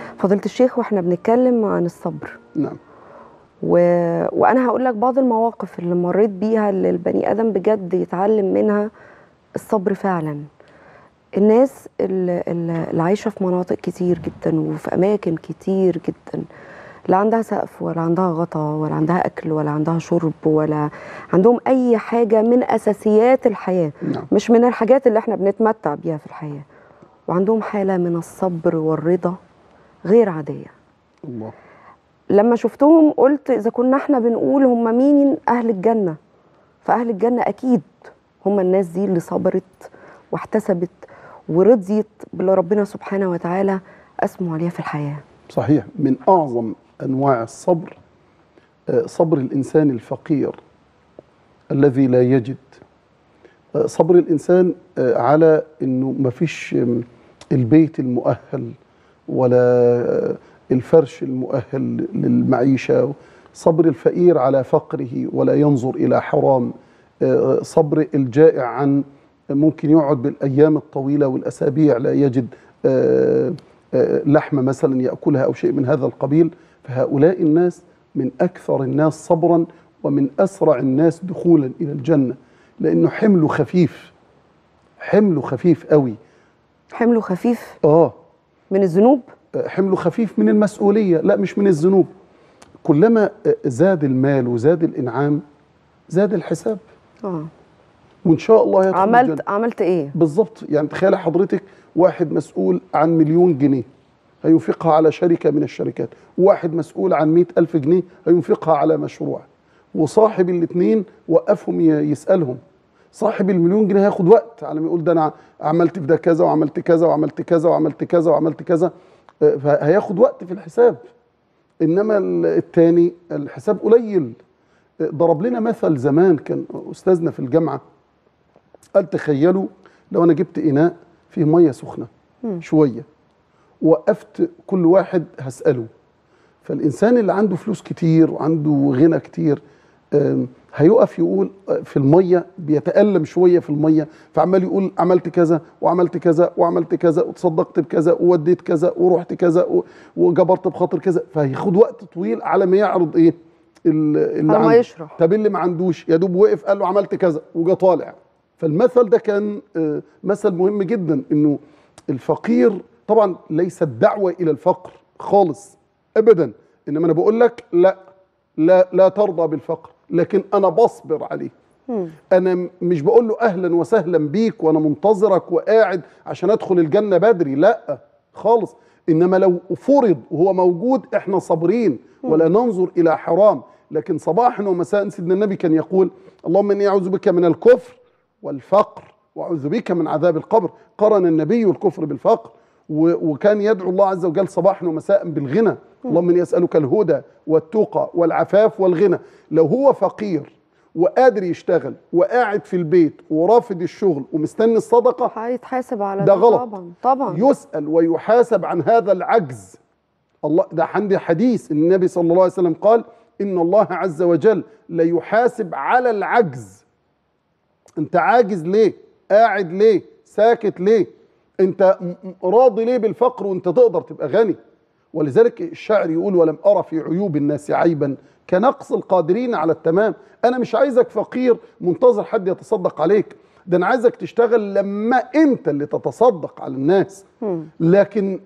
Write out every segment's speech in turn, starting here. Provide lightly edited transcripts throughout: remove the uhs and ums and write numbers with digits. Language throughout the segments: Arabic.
فضيلة الشيخ، واحنا بنتكلم عن الصبر. نعم. وانا هقول لك بعض المواقف اللي مريت بيها اللي البني ادم بجد يتعلم منها الصبر فعلا. الناس اللي عايشه في مناطق كتير جدا وفي اماكن كتير جدا، لا عندها سقف ولا عندها غطا ولا عندها اكل ولا عندها شرب ولا عندهم اي حاجه من اساسيات الحياه. نعم. مش من الحاجات اللي احنا بنتمتع بيها في الحياه، وعندهم حاله من الصبر والرضا غير عاديه. الله. لما شفتهم قلت إذا كنا احنا بنقول هم مين أهل الجنة، فأهل الجنة أكيد هم الناس دي اللي صبرت واحتسبت ورضيت باللي ربنا سبحانه وتعالى أسموا عليها في الحياة. صحيح. من أعظم أنواع الصبر صبر الإنسان الفقير الذي لا يجد. صبر الإنسان على أنه ما فيش البيت المؤهل ولا الفرش المؤهل للمعيشة. صبر الفقير على فقره ولا ينظر إلى حرام. صبر الجائع عن ممكن يقعد بالأيام الطويلة والأسابيع لا يجد لحمة مثلا يأكلها أو شيء من هذا القبيل. فهؤلاء الناس من أكثر الناس صبرا ومن أسرع الناس دخولا إلى الجنة، لأنه حمله خفيف. حمله خفيف قوي. حمله خفيف من الذنوب؟ حمله خفيف من المسؤولية، لا مش من الذنوب. كلما زاد المال وزاد الإنعام زاد الحساب. وإن شاء الله يدخل الجنة. عملت إيه؟ بالظبط. يعني تخيل حضرتك واحد مسؤول عن 1,000,000 جنيه هينفقها على شركة من الشركات، وواحد مسؤول عن 100,000 جنيه هينفقها على مشروع، وصاحب الاثنين وقفهم يسألهم. صاحب ال1,000,000 جنيه هياخد وقت على ما يقول ده أنا عملت في ده كذا وعملت كذا وعملت كذا وعملت كذا وعملت كذا، فهياخد وقت في الحساب. إنما الثاني الحساب قليل. ضرب لنا مثل زمان كان أستاذنا في الجامعة، قال تخيلوا لو أنا جبت إناء فيه مية سخنة شوية، وقفت كل واحد هسأله. فالإنسان اللي عنده فلوس كتير وعنده غنى كتير هيقف يقول في المية، بيتألم شوية في المية، فعمال يقول عملت كذا وعملت كذا وعملت كذا وتصدقت بكذا ووديت كذا ورحت كذا وجبرت بخاطر كذا، فهياخد وقت طويل على ما يعرض ايه اللي على ما يشرح. طب اللي ما عندوش يا دوب وقف قال له عملت كذا وجا طالع. فالمثل ده كان مثل مهم جدا، انه الفقير طبعا ليس الدعوة الى الفقر خالص ابدا، انما انا بقول لك لا ترضى بالفقر، لكن أنا بصبر عليه. أنا مش بقول له أهلا وسهلا بيك وأنا منتظرك وقاعد عشان أدخل الجنة بدري، لا خالص. إنما لو فرض وهو موجود إحنا صابرين ولا ننظر إلى حرام. لكن صباحا ومساء سيدنا النبي كان يقول اللهم إني أعوذ بك من الكفر والفقر وأعوذ بك من عذاب القبر. قرن النبي الكفر بالفقر، وكان يدعو الله عز وجل صباحا ومساء بالغنى. اللهم إني أسألك الهدى والتقى والعفاف والغنى. لو هو فقير وقادر يشتغل وقاعد في البيت ورافض الشغل ومستني الصدقة هيتحاسب على ده غلط. طبعا يسأل ويحاسب عن هذا العجز. الله ده عندي حديث النبي صلى الله عليه وسلم قال إن الله عز وجل ليحاسب على العجز. أنت عاجز ليه؟ قاعد ليه؟ ساكت ليه؟ أنت راضي ليه بالفقر وأنت تقدر تبقى غني؟ ولذلك الشاعر يقول ولم أرى في عيوب الناس عيبا كنقص القادرين على التمام. أنا مش عايزك فقير منتظر حد يتصدق عليك، ده أنا عايزك تشتغل لما أنت اللي تتصدق على الناس. لكن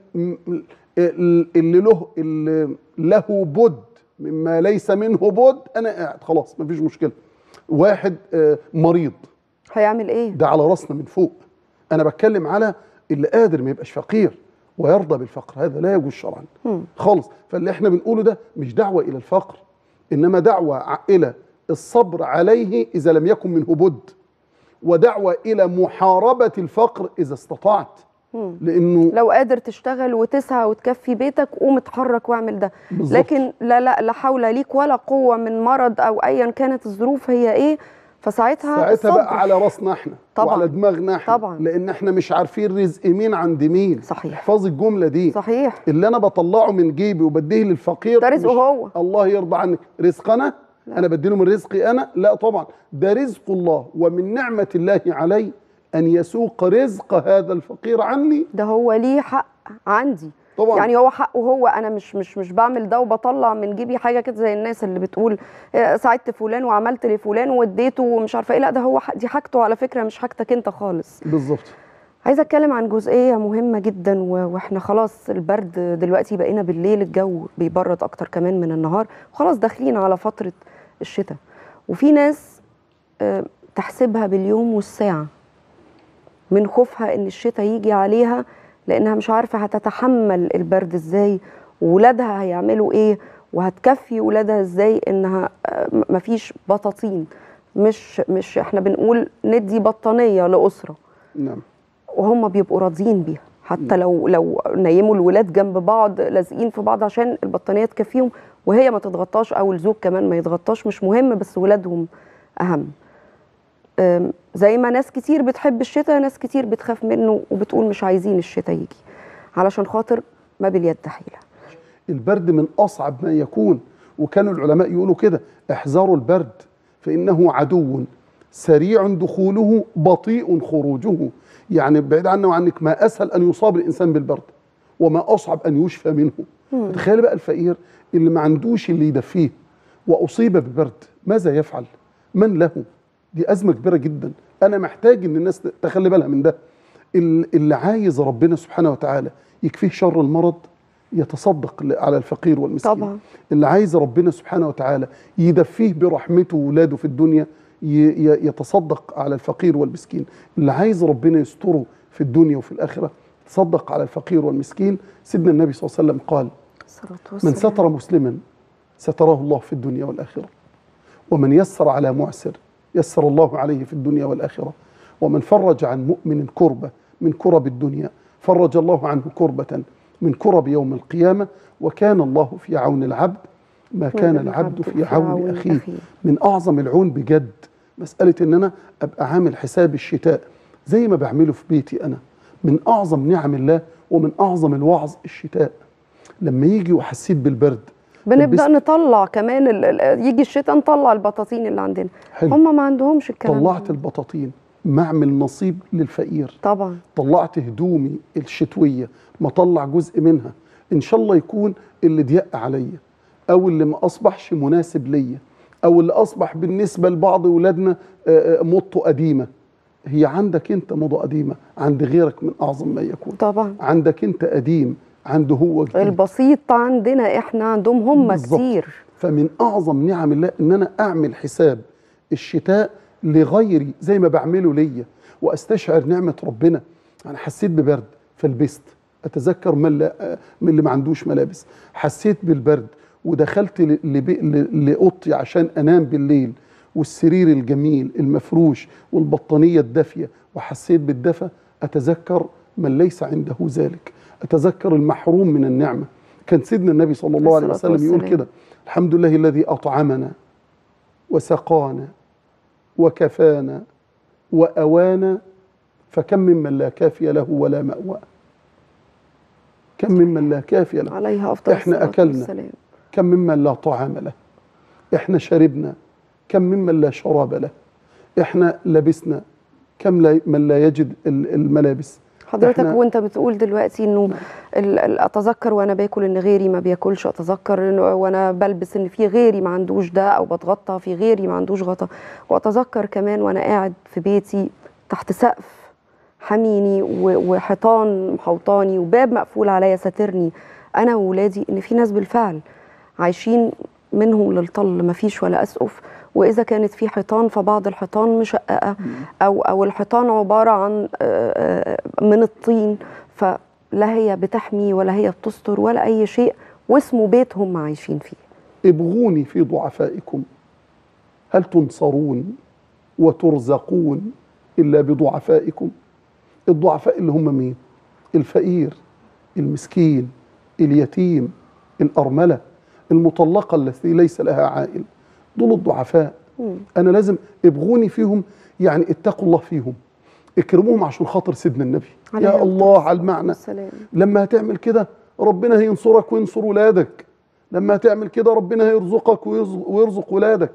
اللي له بد مما ليس منه بد، أنا قاعد خلاص مفيش مشكلة. واحد مريض هيعمل إيه؟ ده على راسنا من فوق. أنا بتكلم على اللي قادر ما يبقاش فقير ويرضى بالفقر، هذا لا يجوز شرعا خالص. فاللي احنا بنقوله ده مش دعوة إلى الفقر، إنما دعوة إلى الصبر عليه إذا لم يكن منه بد، ودعوة إلى محاربة الفقر إذا استطعت. لأنه لو قادر تشتغل وتسعى وتكفي بيتك قوم اتحرك واعمل ده. بالزبط. لكن لا حول ليك ولا قوة من مرض أو أيا كانت الظروف هي إيه، فساعتها بقى على راسنا احنا طبعا. وعلى دماغنا احنا طبعا. لان احنا مش عارفين رزق مين عند مين. صحيح. احفظي الجمله دي. صحيح. اللي انا بطلعه من جيبي وبديه للفقير ده رزقه هو. الله يرضى عنك. رزقنا لا. انا بديله من رزقي انا؟ لا طبعا، ده رزق الله، ومن نعمه الله علي ان يسوق رزق هذا الفقير عني. ده هو ليه حق عندي. طبعا. يعني هو حقه هو، انا مش بعمل ده وبطلع من جيبي حاجه كده زي الناس اللي بتقول ساعدت فلان وعملت لفلان واديته ومش عارفه ايه. لا، ده هو دي حاجته على فكره، مش حاجتك انت خالص. بالظبط. عايزه اتكلم عن جزئيه مهمه جدا، واحنا خلاص البرد دلوقتي بقينا بالليل الجو بيبرد اكتر كمان من النهار، وخلاص داخلين على فتره الشتاء. وفي ناس تحسبها باليوم والساعه من خوفها ان الشتاء يجي عليها، لانها مش عارفه هتتحمل البرد ازاي، وولادها هيعملوا ايه، وهتكفي ولادها ازاي انها مفيش بطاطين. مش احنا بنقول ندي بطانيه لاسره، نعم. وهم بيبقوا راضيين بيها، حتى لو نيموا الولاد جنب بعض لازقين في بعض عشان البطانيه تكفيهم وهي ما تتغطاش، او الزوج كمان ما يتغطاش، مش مهم، بس ولادهم اهم. زي ما ناس كتير بتحب الشتاء، ناس كتير بتخاف منه وبتقول مش عايزين الشتاء يجي، علشان خاطر ما باليد حيلة. البرد من أصعب ما يكون، وكانوا العلماء يقولوا كده: احذروا البرد فإنه عدو سريع دخوله بطيء خروجه. يعني بعيد عنه وعنك، ما أسهل أن يصاب الإنسان بالبرد وما أصعب أن يشفى منه. تخيل بقى الفقير اللي ما عندوش اللي يدفيه وأصيب بالبرد، ماذا يفعل؟ من له؟ دي أزمة كبيرة جدا. أنا محتاج إن الناس تخلي بالها من ده. اللي عايز ربنا سبحانه وتعالى يكفيه شر المرض يتصدق على الفقير والمسكين. طبعا. اللي عايز ربنا سبحانه وتعالى يدفيه برحمته وولاده في الدنيا يتصدق على الفقير والمسكين. اللي عايز ربنا يستره في الدنيا وفي الآخرة يتصدق على الفقير والمسكين. سيدنا النبي صلى الله عليه وسلم قال: من ستر مسلما ستره الله في الدنيا والآخرة، ومن يسر على معسر يسر الله عليه في الدنيا والآخرة، ومن فرج عن مؤمن كربة من كرب الدنيا فرج الله عنه كربة من كرب يوم القيامة، وكان الله في عون العبد ما كان العبد في عون أخيه. من أعظم العون بجد مسألة إن أنا أبقى عامل حساب الشتاء زي ما بعمله في بيتي أنا. من أعظم نعم الله ومن أعظم الوعظ الشتاء. لما يجي وحسيت بالبرد بنبدأ نطلع كمان يجي الشتاء نطلع البطاطين اللي عندنا. هم ما عندهمش الكلام. طلعت البطاطين، معمل نصيب للفقير. طبعا. طلعت هدومي الشتوية، ما طلع جزء منها إن شاء الله يكون اللي ضيق عليا، أو اللي ما أصبحش مناسب ليا، أو اللي أصبح بالنسبة لبعض أولادنا موضته قديمة. هي عندك أنت موضة قديمة، عند غيرك من أعظم ما يكون. طبعا. عندك أنت قديم، عنده هو جديد. البسيط عندنا إحنا، عندهم هم بالزبط. كتير. فمن أعظم نعم الله إن أنا أعمل حساب الشتاء لغيري زي ما بعمله ليا، واستشعر نعمة ربنا. أنا حسيت ببرد فلبست، أتذكر من اللي ما عندوش ملابس. حسيت بالبرد ودخلت لأوضتي عشان أنام بالليل، والسرير الجميل المفروش والبطانية الدافية، وحسيت بالدفى. أتذكر من ليس عنده ذلك، أتذكر المحروم من النعمة. كان سيدنا النبي صلى الله عليه وسلم يقول كده: الحمد لله الذي أطعمنا وسقانا وكفانا وأوانا، فكم ممن لا كافي له ولا مأوى. كم ممن لا كافي له. عليها أفضل إحنا أكلنا، كم ممن لا طعام له. إحنا شربنا، كم ممن لا شراب له. إحنا لبسنا، كم من لا يجد الملابس. حضرتك وانت بتقول دلوقتي انه اتذكر وانا باكل ان غيري ما بياكلش، اتذكر وانا بلبس ان في غيري ما عندوش ده، او بتغطى في غيري ما عندوش غطا، واتذكر كمان وانا قاعد في بيتي تحت سقف حميني وحيطان محوطاني وباب مقفول عليا ساترني انا وولادي، ان في ناس بالفعل عايشين منهم للطل، ما فيش ولا اسقف، واذا كانت في حيطان فبعض الحيطان مشققه او الحيطان عباره عن من الطين، فلا هي بتحمي ولا هي بتستر ولا اي شيء، واسمه بيت هم عايشين فيه. ابغوني في ضعفائكم هل تنصرون وترزقون الا بضعفائكم. الضعفاء اللي هم مين؟ الفقير، المسكين، اليتيم، الارمله، المطلقه التي ليس لها عائل، دول الضعفاء. أنا لازم ابغوني فيهم، يعني اتقوا الله فيهم، اكرموهم عشان خاطر سيدنا النبي. يا الله على المعنى. لما هتعمل كده ربنا هينصرك وينصر ولادك. لما هتعمل كده ربنا هيرزقك ويرزق ولادك.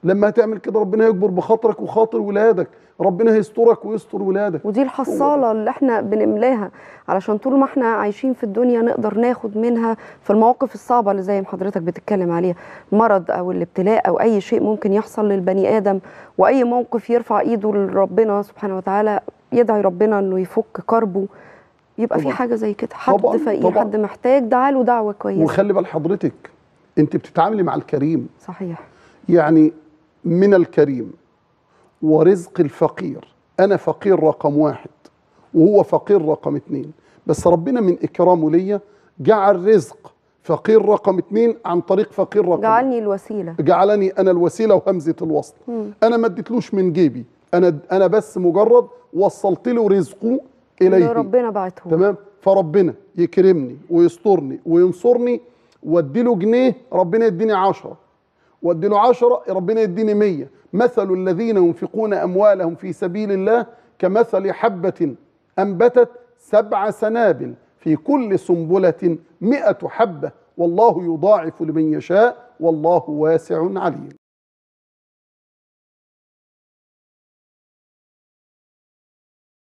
لما هتعمل كده ربنا هيكبر بخاطرك وخاطر ولادك، ربنا هيسترك ويستر ولادك. ودي الحصالة اللي احنا بنملاها علشان طول ما احنا عايشين في الدنيا نقدر ناخد منها في المواقف الصعبة اللي زي ما حضرتك بتتكلم عليها، المرض او الابتلاء او اي شيء ممكن يحصل للبني ادم، واي موقف يرفع ايده لربنا سبحانه وتعالى، يدعي ربنا انه يفك كربه، يبقى في حاجة زي كده. حد فقير، حد محتاج، دعاله دعوة كويسة. وخلي بال حضرتك انت بتتعاملي مع الكريم. صحيح. يعني من الكريم ورزق الفقير، أنا فقير رقم 1 وهو فقير رقم 2، بس ربنا من إكرامه ليا جعل رزق فقير رقم 2 عن طريق فقير رقم 1. جعلني الوسيلة، جعلني أنا الوسيلة وهمزة الوصل. أنا ما اديتلوش من جيبي، أنا بس مجرد وصلت له رزقه إليه اللي ربنا بعته. تمام. فربنا يكرمني ويسترني وينصرني، وادي له جنيه ربنا يديني 10، وادي له 10 ربنا يديني 100. مثل الذين ينفقون أموالهم في سبيل الله كمثل حبة أنبتت 7 سنابل في كل سنبلة 100 حبة، والله يضاعف لمن يشاء والله واسع عليم.